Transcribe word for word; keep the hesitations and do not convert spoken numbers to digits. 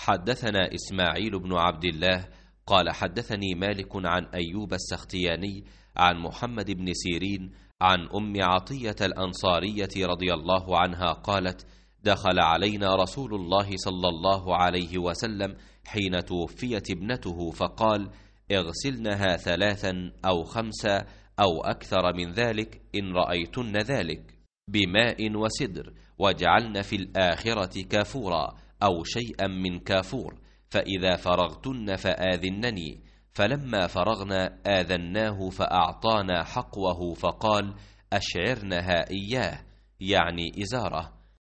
حدثنا إسماعيل بن عبد الله قال حدثني مالك عن أيوب السختياني عن محمد بن سيرين عن أم عطية الأنصارية رضي الله عنها قالت: دخل علينا رسول الله صلى الله عليه وسلم حين توفيت ابنته فقال: اغسلنها ثلاثا أو خمسا أو أكثر من ذلك إن رأيتن ذلك بماء وسدر، واجعلن في الآخرة كافورا أو شيئا من كافور، فإذا فرغتن فآذنني. فلما فرغنا آذناه فأعطانا حقوه فقال: أشعرنها إياه، يعني إزاره.